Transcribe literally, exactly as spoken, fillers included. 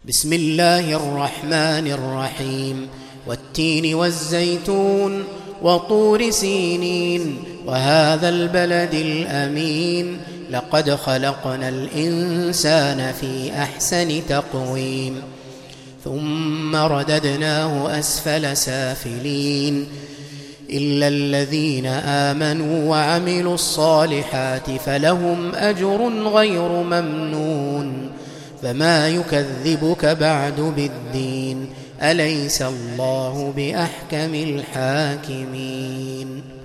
بسم الله الرحمن الرحيم والتين والزيتون وطور سينين وهذا البلد الأمين لقد خلقنا الإنسان في أحسن تقويم ثم رددناه أسفل سافلين إلا الذين آمنوا وعملوا الصالحات فلهم أجر غير ممنون فما يكذبك بعد بالدين أليس الله بأحكم الحاكمين.